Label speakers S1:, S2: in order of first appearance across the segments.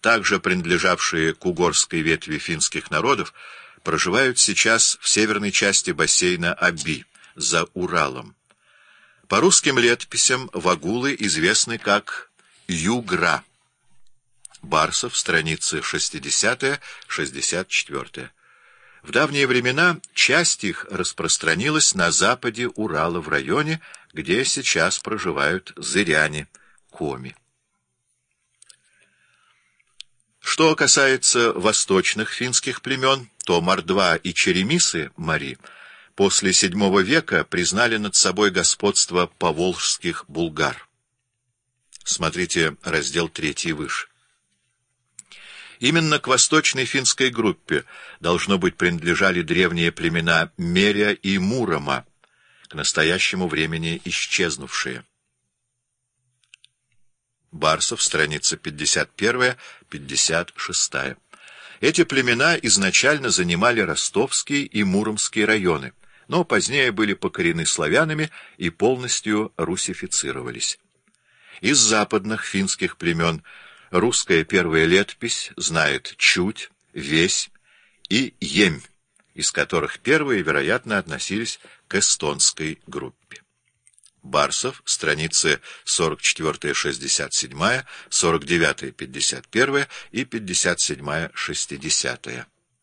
S1: также принадлежавшие к угорской ветви финских народов, проживают сейчас в северной части бассейна Оби, за Уралом. По русским летописям вагулы известны как Югра. Барсов, страницы 60-64. В давние времена часть их распространилась на западе Урала, в районе, где сейчас проживают зыряне, коми. Что касается восточных финских племен, то мордва и черемисы Мари после VII века признали над собой господство поволжских булгар. Смотрите раздел 3 выше. Именно к восточной финской группе, должно быть, принадлежали древние племена Меря и Мурома, к настоящему времени исчезнувшие. Барсов, страница 51-56. Эти племена изначально занимали Ростовский и Муромский районы, но позднее были покорены славянами и полностью русифицировались. Из западных финских племен русская первая летопись знает Чуть, Весь и Емь, из которых первые, вероятно, относились к эстонской группе. Барсов, страницы 44-67, 49-51 и 57-60.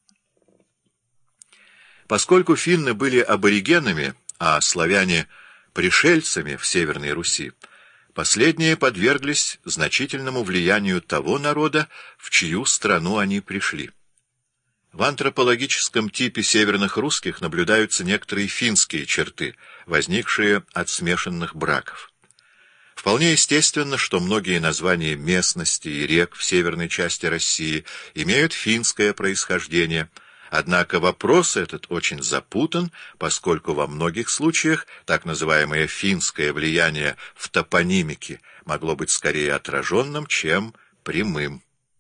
S1: Поскольку финны были аборигенами, а славяне — пришельцами в Северной Руси, последние подверглись значительному влиянию того народа, в чью страну они пришли. В антропологическом типе северных русских наблюдаются некоторые финские черты, возникшие от смешанных браков. Вполне естественно, что многие названия местностей и рек в северной части России имеют финское происхождение, однако вопрос этот очень запутан, поскольку во многих случаях так называемое финское влияние в топонимике могло быть скорее отраженным, чем прямым.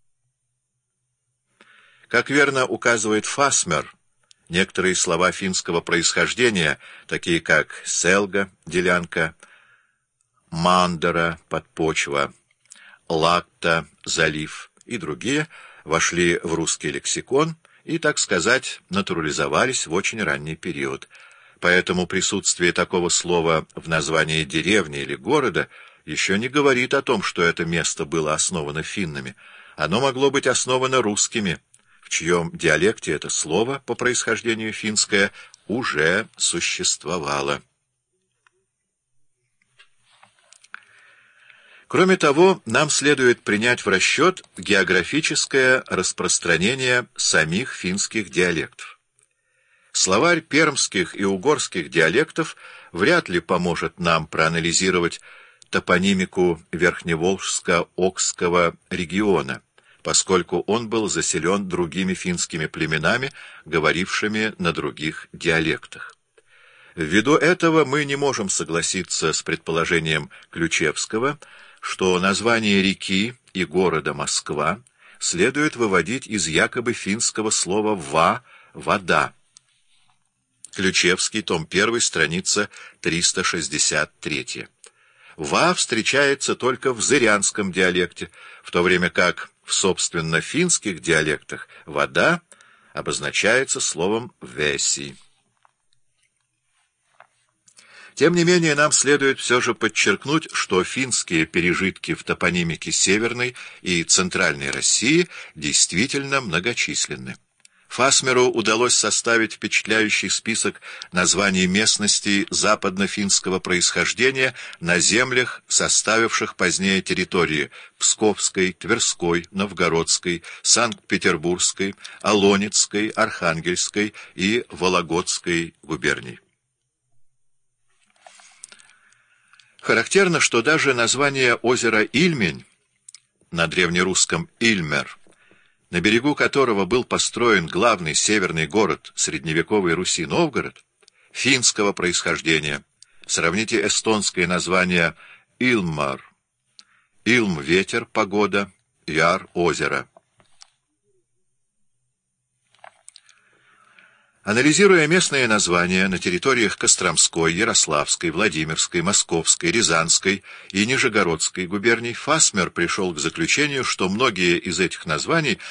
S1: Как верно указывает Фасмер, некоторые слова финского происхождения, такие как «селга» — делянка, «мандара» — подпочва, «лакта» — залив и другие, вошли в русский лексикон и, так сказать, натурализовались в очень ранний период. Поэтому присутствие такого слова в названии деревни или города еще не говорит о том, что это место было основано финнами. Оно могло быть основано русскими, в чьем диалекте это слово, по происхождению финское, уже существовало. Кроме того, нам следует принять в расчет географическое распространение самих финских диалектов. Словарь пермских и угорских диалектов вряд ли поможет нам проанализировать топонимику Верхневолжско-Окского региона, поскольку он был заселен другими финскими племенами, говорившими на других диалектах. Ввиду этого мы не можем согласиться с предположением Ключевского, что название реки и города Москва следует выводить из якобы финского слова «ва» — «вода». Ключевский, том 1, страница 363. «Ва» встречается только в зырянском диалекте, в то время как в собственно финских диалектах «вода» обозначается словом «веси». Тем не менее, нам следует все же подчеркнуть, что финские пережитки в топонимике Северной и Центральной России действительно многочисленны. Фасмеру удалось составить впечатляющий список названий местностей западно-финского происхождения на землях, составивших позднее территории Псковской, Тверской, Новгородской, Санкт-Петербургской, Олонецкой, Архангельской и Вологодской губерний. Характерно, что даже название озера Ильмень, на древнерусском Ильмер, на берегу которого был построен главный северный город средневековой Руси Новгород, финского происхождения. Сравните эстонское название Илмар. Илм — ветер, погода, Яр — озеро. Анализируя местные названия на территориях Костромской, Ярославской, Владимирской, Московской, Рязанской и Нижегородской губерний, Фасмер пришел к заключению, что многие из этих названий